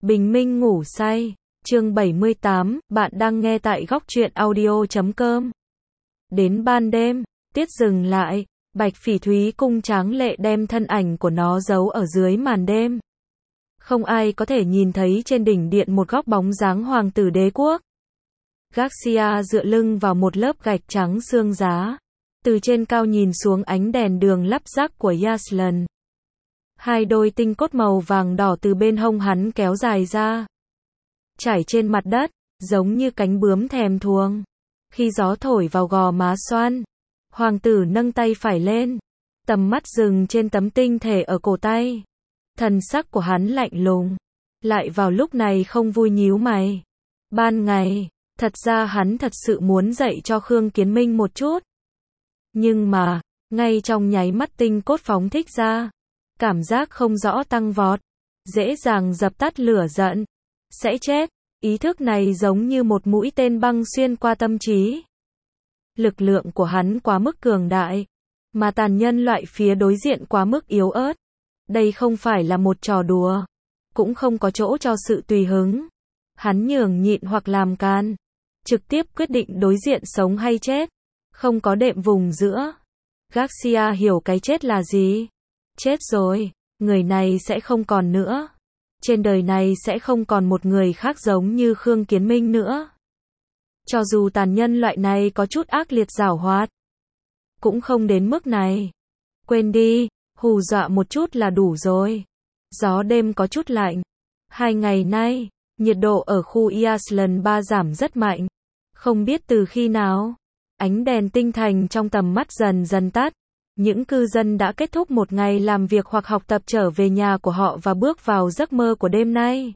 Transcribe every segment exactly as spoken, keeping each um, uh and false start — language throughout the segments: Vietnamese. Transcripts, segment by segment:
Bình minh ngủ say, chương bảy mươi tám, bạn đang nghe tại góc truyện audio chấm com. Đến ban đêm, Tiết dừng lại, Bạch Phỉ Thúy cung tráng lệ đem thân ảnh của nó giấu ở dưới màn đêm. Không ai có thể nhìn thấy trên đỉnh điện một góc bóng dáng hoàng tử đế quốc. Garcia dựa lưng vào một lớp gạch trắng xương giá, từ trên cao nhìn xuống ánh đèn đường lắp ráp của Yaslan. Hai đôi tinh cốt màu vàng đỏ từ bên hông hắn kéo dài ra, trải trên mặt đất, giống như cánh bướm thèm thuồng. Khi gió thổi vào gò má xoan, hoàng tử nâng tay phải lên, tầm mắt dừng trên tấm tinh thể ở cổ tay. Thần sắc của hắn lạnh lùng, lại vào lúc này không vui nhíu mày. Ban ngày, thật ra hắn thật sự muốn dạy cho Khương Kiến Minh một chút. Nhưng mà, ngay trong nháy mắt tinh cốt phóng thích ra, cảm giác không rõ tăng vọt, dễ dàng dập tắt lửa giận, sẽ chết. Ý thức này giống như một mũi tên băng xuyên qua tâm trí. Lực lượng của hắn quá mức cường đại, mà tàn nhân loại phía đối diện quá mức yếu ớt. Đây không phải là một trò đùa, cũng không có chỗ cho sự tùy hứng. Hắn nhường nhịn hoặc làm can, trực tiếp quyết định đối diện sống hay chết, không có đệm vùng giữa. Garcia hiểu cái chết là gì. Chết rồi, người này sẽ không còn nữa. Trên đời này sẽ không còn một người khác giống như Khương Kiến Minh nữa. Cho dù tàn nhân loại này có chút ác liệt giảo hoạt, cũng không đến mức này. Quên đi, hù dọa một chút là đủ rồi. Gió đêm có chút lạnh. Hai ngày nay, nhiệt độ ở khu Yaslan ba giảm rất mạnh. Không biết từ khi nào, ánh đèn tinh thành trong tầm mắt dần dần tắt. Những cư dân đã kết thúc một ngày làm việc hoặc học tập trở về nhà của họ và bước vào giấc mơ của đêm nay.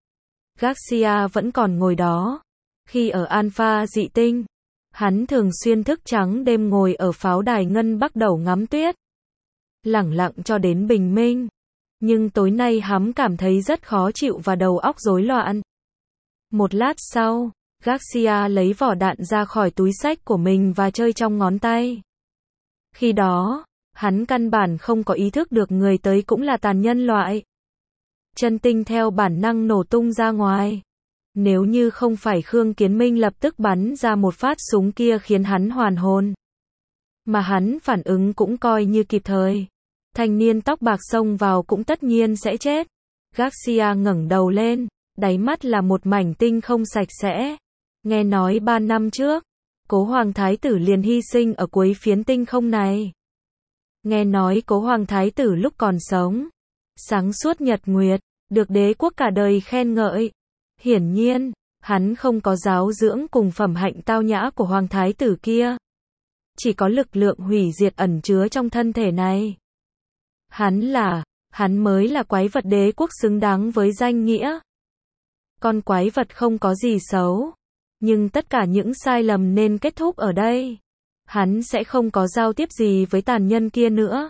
Garcia vẫn còn ngồi đó. Khi ở Alpha dị tinh, hắn thường xuyên thức trắng đêm ngồi ở pháo đài ngân bắc đầu ngắm tuyết. Lẳng lặng cho đến bình minh. Nhưng tối nay hắn cảm thấy rất khó chịu và đầu óc rối loạn. Một lát sau, Garcia lấy vỏ đạn ra khỏi túi xách của mình và chơi trong ngón tay. Khi đó, hắn căn bản không có ý thức được người tới cũng là tàn nhân loại. Chân tinh theo bản năng nổ tung ra ngoài. Nếu như không phải Khương Kiến Minh lập tức bắn ra một phát súng kia khiến hắn hoàn hồn, mà hắn phản ứng cũng coi như kịp thời, thanh niên tóc bạc xông vào cũng tất nhiên sẽ chết. Garcia ngẩng đầu lên, đáy mắt là một mảnh tinh không sạch sẽ. Nghe nói ba năm trước, Cố Hoàng Thái tử liền hy sinh ở cuối phiến tinh không này. Nghe nói Cố Hoàng Thái tử lúc còn sống, sáng suốt nhật nguyệt, được đế quốc cả đời khen ngợi. Hiển nhiên, hắn không có giáo dưỡng cùng phẩm hạnh tao nhã của Hoàng Thái tử kia. Chỉ có lực lượng hủy diệt ẩn chứa trong thân thể này. Hắn là, hắn mới là quái vật đế quốc xứng đáng với danh nghĩa. Con quái vật không có gì xấu. Nhưng tất cả những sai lầm nên kết thúc ở đây. Hắn sẽ không có giao tiếp gì với tàn nhân kia nữa.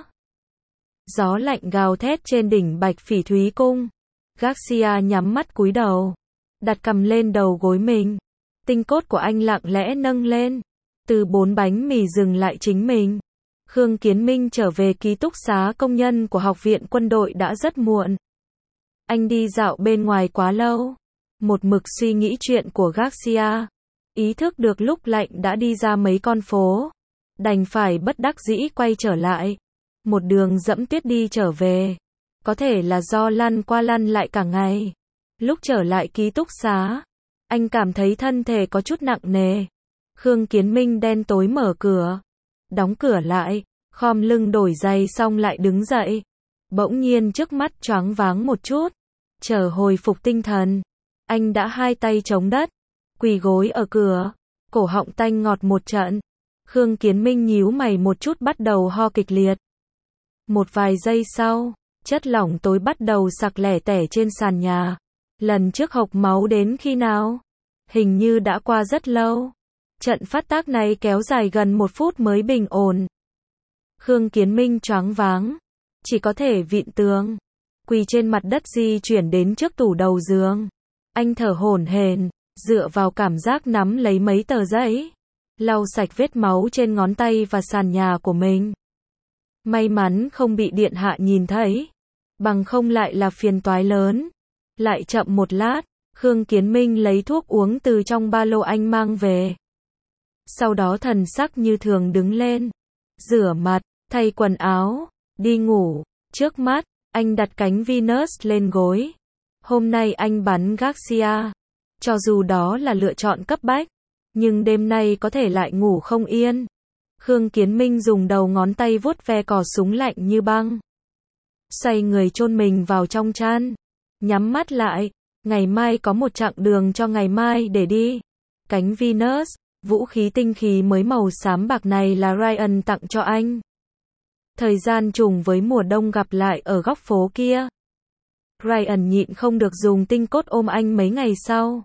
Gió lạnh gào thét trên đỉnh Bạch Phỉ Thúy cung. Garcia nhắm mắt cúi đầu, đặt cằm lên đầu gối mình. Tinh cốt của anh lặng lẽ nâng lên, từ bốn bánh mì dừng lại chính mình. Khương Kiến Minh trở về ký túc xá công nhân của học viện quân đội đã rất muộn. Anh đi dạo bên ngoài quá lâu, một mực suy nghĩ chuyện của Garcia. Ý thức được lúc lạnh đã đi ra mấy con phố, đành phải bất đắc dĩ quay trở lại. Một đường dẫm tuyết đi trở về. Có thể là do lăn qua lăn lại cả ngày. Lúc trở lại ký túc xá, anh cảm thấy thân thể có chút nặng nề. Khương Kiến Minh đen tối mở cửa, đóng cửa lại, khom lưng đổi giày xong lại đứng dậy. Bỗng nhiên trước mắt choáng váng một chút. Chờ hồi phục tinh thần, anh đã hai tay chống đất, quỳ gối ở cửa, cổ họng tanh ngọt một trận. Khương Kiến Minh nhíu mày một chút bắt đầu ho kịch liệt. Một vài giây sau, chất lỏng tối bắt đầu sặc lẻ tẻ trên sàn nhà. Lần trước hộc máu đến khi nào? Hình như đã qua rất lâu. Trận phát tác này kéo dài gần một phút mới bình ổn. Khương Kiến Minh choáng váng, chỉ có thể vịn tường, quỳ trên mặt đất di chuyển đến trước tủ đầu giường. Anh thở hổn hển, dựa vào cảm giác nắm lấy mấy tờ giấy, lau sạch vết máu trên ngón tay và sàn nhà của mình. May mắn không bị điện hạ nhìn thấy, bằng không lại là phiền toái lớn. Lại chậm một lát, Khương Kiến Minh lấy thuốc uống từ trong ba lô anh mang về. Sau đó thần sắc như thường đứng lên, rửa mặt, thay quần áo, đi ngủ. Trước mắt, anh đặt cánh Venus lên gối. Hôm nay anh bắn Garcia. Cho dù đó là lựa chọn cấp bách, nhưng đêm nay có thể lại ngủ không yên. Khương Kiến Minh dùng đầu ngón tay vuốt ve cò súng lạnh như băng. Xoay người chôn mình vào trong chăn. Nhắm mắt lại. Ngày mai có một chặng đường cho ngày mai để đi. Cánh Venus, vũ khí tinh khí mới màu xám bạc này là Ryan tặng cho anh. Thời gian trùng với mùa đông gặp lại ở góc phố kia. Ryan nhịn không được dùng tinh cốt ôm anh mấy ngày sau.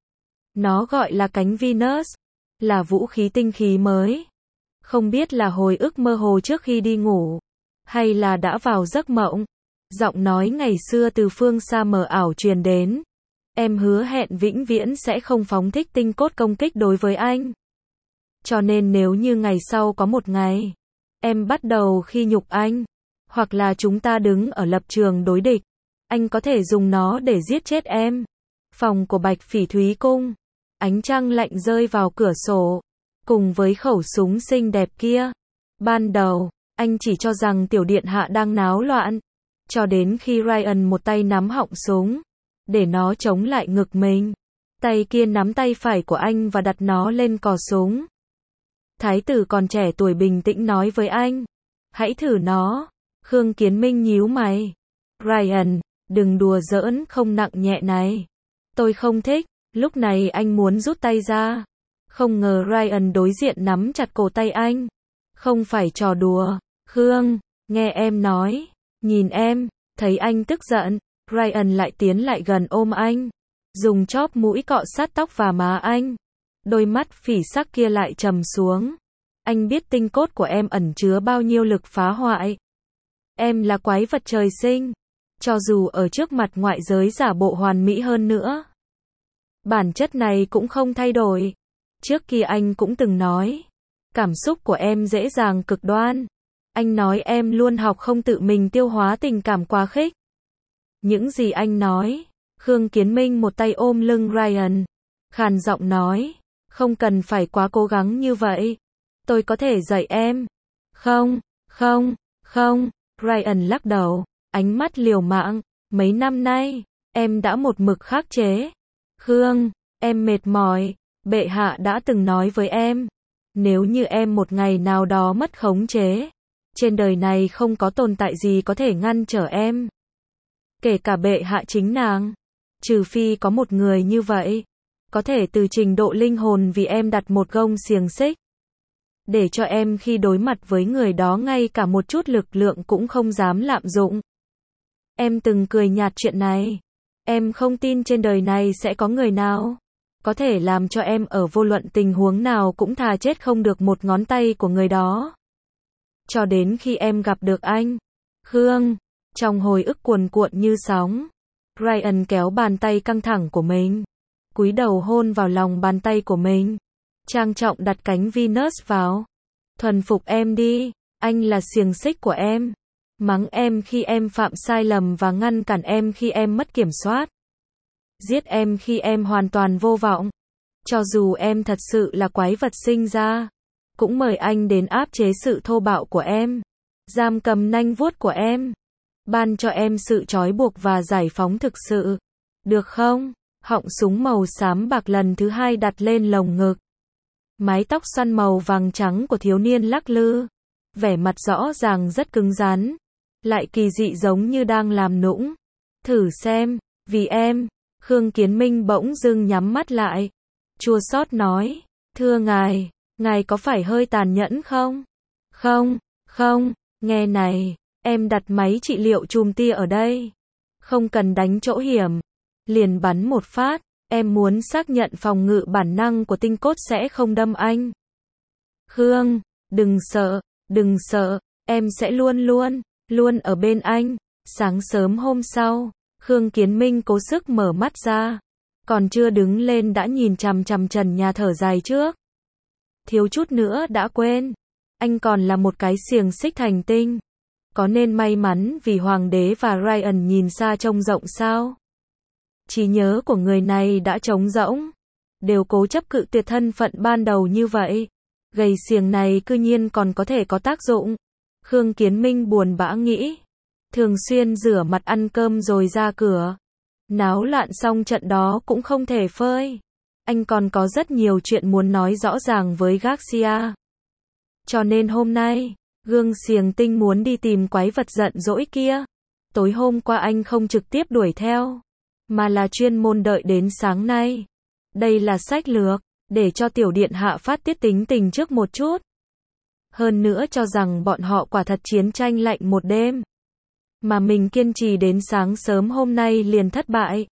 Nó gọi là cánh Venus, là vũ khí tinh khí mới. Không biết là hồi ức mơ hồ trước khi đi ngủ, hay là đã vào giấc mộng. Giọng nói ngày xưa từ phương xa mờ ảo truyền đến. Em hứa hẹn vĩnh viễn sẽ không phóng thích tinh cốt công kích đối với anh. Cho nên nếu như ngày sau có một ngày, em bắt đầu khi nhục anh, hoặc là chúng ta đứng ở lập trường đối địch, anh có thể dùng nó để giết chết em. Phòng của Bạch Phỉ Thúy Cung, ánh trăng lạnh rơi vào cửa sổ, cùng với khẩu súng xinh đẹp kia. Ban đầu, anh chỉ cho rằng tiểu điện hạ đang náo loạn, cho đến khi Ryan một tay nắm họng súng, để nó chống lại ngực mình. Tay kia nắm tay phải của anh và đặt nó lên cò súng. Thái tử còn trẻ tuổi bình tĩnh nói với anh, hãy thử nó. Khương Kiến Minh nhíu mày. Ryan, đừng đùa giỡn không nặng nhẹ này. Tôi không thích. Lúc này anh muốn rút tay ra. Không ngờ Ryan đối diện nắm chặt cổ tay anh. Không phải trò đùa. Khương, nghe em nói. Nhìn em. Thấy anh tức giận, Ryan lại tiến lại gần ôm anh. Dùng chóp mũi cọ sát tóc và má anh. Đôi mắt phỉ sắc kia lại trầm xuống. Anh biết tinh cốt của em ẩn chứa bao nhiêu lực phá hoại. Em là quái vật trời sinh. Cho dù ở trước mặt ngoại giới giả bộ hoàn mỹ hơn nữa, bản chất này cũng không thay đổi. Trước kia anh cũng từng nói, cảm xúc của em dễ dàng cực đoan. Anh nói em luôn học không tự mình tiêu hóa tình cảm quá khích. Những gì anh nói. Khương Kiến Minh một tay ôm lưng Ryan, khàn giọng nói, không cần phải quá cố gắng như vậy. Tôi có thể dạy em. Không, không, không. Ryan lắc đầu, ánh mắt liều mạng. Mấy năm nay, em đã một mực khắc chế. Khương, em mệt mỏi. Bệ hạ đã từng nói với em, nếu như em một ngày nào đó mất khống chế, trên đời này không có tồn tại gì có thể ngăn trở em. Kể cả bệ hạ chính nàng. Trừ phi có một người như vậy, có thể từ trình độ linh hồn vì em đặt một gông xiềng xích, để cho em khi đối mặt với người đó ngay cả một chút lực lượng cũng không dám lạm dụng. Em từng cười nhạt chuyện này. Em không tin trên đời này sẽ có người nào có thể làm cho em ở vô luận tình huống nào cũng thà chết không được một ngón tay của người đó. Cho đến khi em gặp được anh. Khương, trong hồi ức cuồn cuộn như sóng, Ryan kéo bàn tay căng thẳng của mình, cúi đầu hôn vào lòng bàn tay của mình, trang trọng đặt cánh Venus vào. Thuần phục em đi, anh là xiềng xích của em. Mắng em khi em phạm sai lầm và ngăn cản em khi em mất kiểm soát. Giết em khi em hoàn toàn vô vọng. Cho dù em thật sự là quái vật sinh ra, cũng mời anh đến áp chế sự thô bạo của em, giam cầm nanh vuốt của em, ban cho em sự trói buộc và giải phóng thực sự. Được không? Họng súng màu xám bạc lần thứ hai đặt lên lồng ngực. Mái tóc xoăn màu vàng trắng của thiếu niên lắc lư. Vẻ mặt rõ ràng rất cứng rắn, lại kỳ dị giống như đang làm nũng. Thử xem, vì em. Khương Kiến Minh bỗng dưng nhắm mắt lại, chua xót nói, thưa ngài, ngài có phải hơi tàn nhẫn không? Không, không, nghe này, em đặt máy trị liệu chùm tia ở đây. Không cần đánh chỗ hiểm, liền bắn một phát. Em muốn xác nhận phòng ngự bản năng của tinh cốt sẽ không đâm anh. Khương, đừng sợ, đừng sợ, em sẽ luôn luôn, luôn ở bên anh. Sáng sớm hôm sau, Khương Kiến Minh cố sức mở mắt ra, còn chưa đứng lên đã nhìn chằm chằm trần nhà thở dài trước. Thiếu chút nữa đã quên, anh còn là một cái xiềng xích thành tinh. Có nên may mắn vì hoàng đế và Ryan nhìn xa trông rộng sao? Trí nhớ của người này đã trống rỗng. Đều cố chấp cự tuyệt thân phận ban đầu như vậy. Gầy xiềng này cư nhiên còn có thể có tác dụng. Khương Kiến Minh buồn bã nghĩ. Thường xuyên rửa mặt ăn cơm rồi ra cửa. Náo loạn xong trận đó cũng không thể phơi. Anh còn có rất nhiều chuyện muốn nói rõ ràng với Garcia. Cho nên hôm nay, Gương Xiềng Tinh muốn đi tìm quái vật giận dỗi kia. Tối hôm qua anh không trực tiếp đuổi theo, mà là chuyên môn đợi đến sáng nay. Đây là sách lược, để cho tiểu điện hạ phát tiết tính tình trước một chút. Hơn nữa cho rằng bọn họ quả thật chiến tranh lạnh một đêm. Mà mình kiên trì đến sáng sớm hôm nay liền thất bại.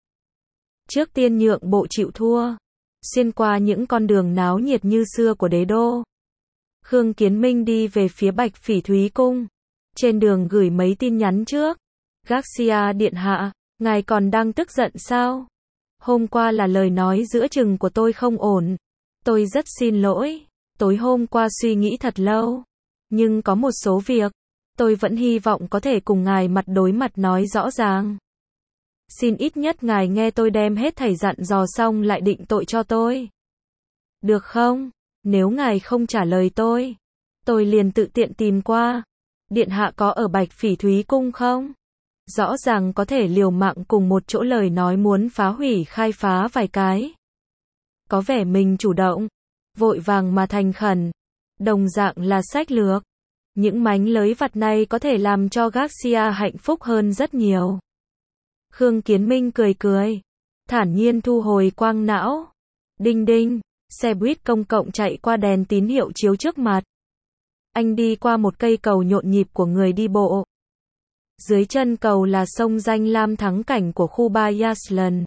Trước tiên nhượng bộ chịu thua. Xuyên qua những con đường náo nhiệt như xưa của đế đô. Khương Kiến Minh đi về phía Bạch Phỉ Thúy Cung. Trên đường gửi mấy tin nhắn trước. Garcia điện hạ, ngài còn đang tức giận sao? Hôm qua là lời nói giữa chừng của tôi không ổn. Tôi rất xin lỗi. Tối hôm qua suy nghĩ thật lâu. Nhưng có một số việc, tôi vẫn hy vọng có thể cùng ngài mặt đối mặt nói rõ ràng. Xin ít nhất ngài nghe tôi đem hết thảy dặn dò xong lại định tội cho tôi. Được không? Nếu ngài không trả lời tôi, tôi liền tự tiện tìm qua. Điện hạ có ở Bạch Phỉ Thúy Cung không? Rõ ràng có thể liều mạng cùng một chỗ lời nói muốn phá hủy khai phá vài cái. Có vẻ mình chủ động, vội vàng mà thành khẩn. Đồng dạng là sách lược. Những mánh lới vặt này có thể làm cho Garcia hạnh phúc hơn rất nhiều. Khương Kiến Minh cười cười, thản nhiên thu hồi quang não. Đinh đinh, xe buýt công cộng chạy qua đèn tín hiệu chiếu trước mặt. Anh đi qua một cây cầu nhộn nhịp của người đi bộ. Dưới chân cầu là sông danh lam thắng cảnh của khu Ba Yaslan.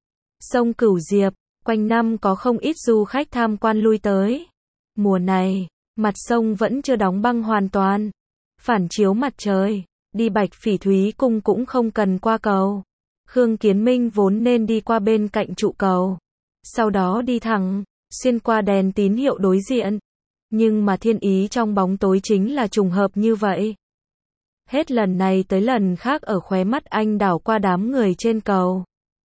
Sông Cửu Diệp, quanh năm có không ít du khách tham quan lui tới. Mùa này, mặt sông vẫn chưa đóng băng hoàn toàn. Phản chiếu mặt trời, đi Bạch Phỉ Thúy Cung cũng không cần qua cầu. Khương Kiến Minh vốn nên đi qua bên cạnh trụ cầu. Sau đó đi thẳng, xuyên qua đèn tín hiệu đối diện. Nhưng mà thiên ý trong bóng tối chính là trùng hợp như vậy. Hết lần này tới lần khác ở khóe mắt anh đảo qua đám người trên cầu.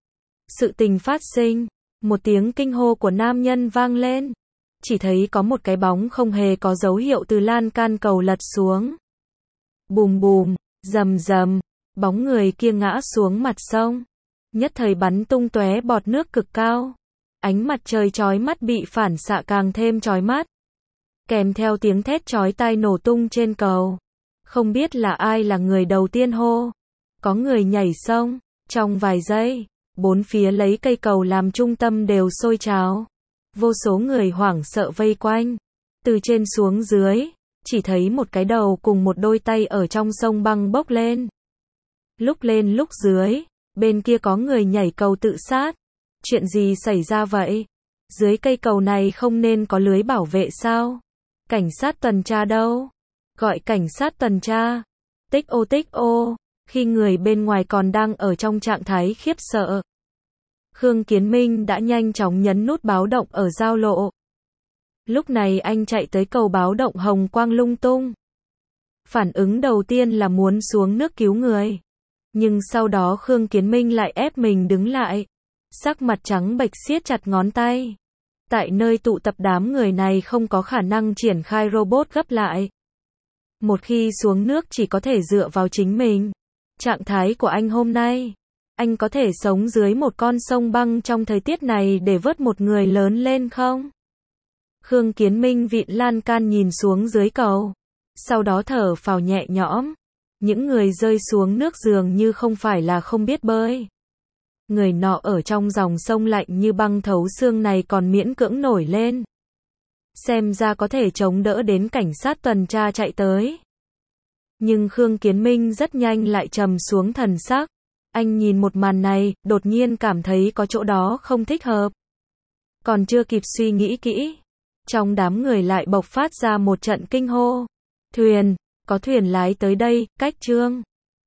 Sự tình phát sinh, một tiếng kinh hô của nam nhân vang lên. Chỉ thấy có một cái bóng không hề có dấu hiệu từ lan can cầu lật xuống. Bùm bùm, rầm rầm, bóng người kia ngã xuống mặt sông. Nhất thời bắn tung tóe bọt nước cực cao. Ánh mặt trời chói mắt bị phản xạ càng thêm chói mắt. Kèm theo tiếng thét chói tai nổ tung trên cầu. Không biết là ai là người đầu tiên hô. Có người nhảy sông. Trong vài giây, bốn phía lấy cây cầu làm trung tâm đều sôi trào. Vô số người hoảng sợ vây quanh. Từ trên xuống dưới, chỉ thấy một cái đầu cùng một đôi tay ở trong sông băng bốc lên. Lúc lên lúc dưới, bên kia có người nhảy cầu tự sát. Chuyện gì xảy ra vậy? Dưới cây cầu này không nên có lưới bảo vệ sao? Cảnh sát tuần tra đâu? Gọi cảnh sát tuần tra. Tích ô tích ô, khi người bên ngoài còn đang ở trong trạng thái khiếp sợ. Khương Kiến Minh đã nhanh chóng nhấn nút báo động ở giao lộ. Lúc này anh chạy tới cầu báo động hồng quang lung tung. Phản ứng đầu tiên là muốn xuống nước cứu người. Nhưng sau đó Khương Kiến Minh lại ép mình đứng lại. Sắc mặt trắng bệch siết chặt ngón tay. Tại nơi tụ tập đám người này không có khả năng triển khai robot gấp lại. Một khi xuống nước chỉ có thể dựa vào chính mình. Trạng thái của anh hôm nay, anh có thể sống dưới một con sông băng trong thời tiết này để vớt một người lớn lên không? Khương Kiến Minh vịn lan can nhìn xuống dưới cầu. Sau đó thở phào nhẹ nhõm. Những người rơi xuống nước dường như không phải là không biết bơi. Người nọ ở trong dòng sông lạnh như băng thấu xương này còn miễn cưỡng nổi lên. Xem ra có thể chống đỡ đến cảnh sát tuần tra chạy tới. Nhưng Khương Kiến Minh rất nhanh lại trầm xuống thần sắc. Anh nhìn một màn này, đột nhiên cảm thấy có chỗ đó không thích hợp. Còn chưa kịp suy nghĩ kỹ, trong đám người lại bộc phát ra một trận kinh hô. Thuyền, có thuyền lái tới đây, cách Trương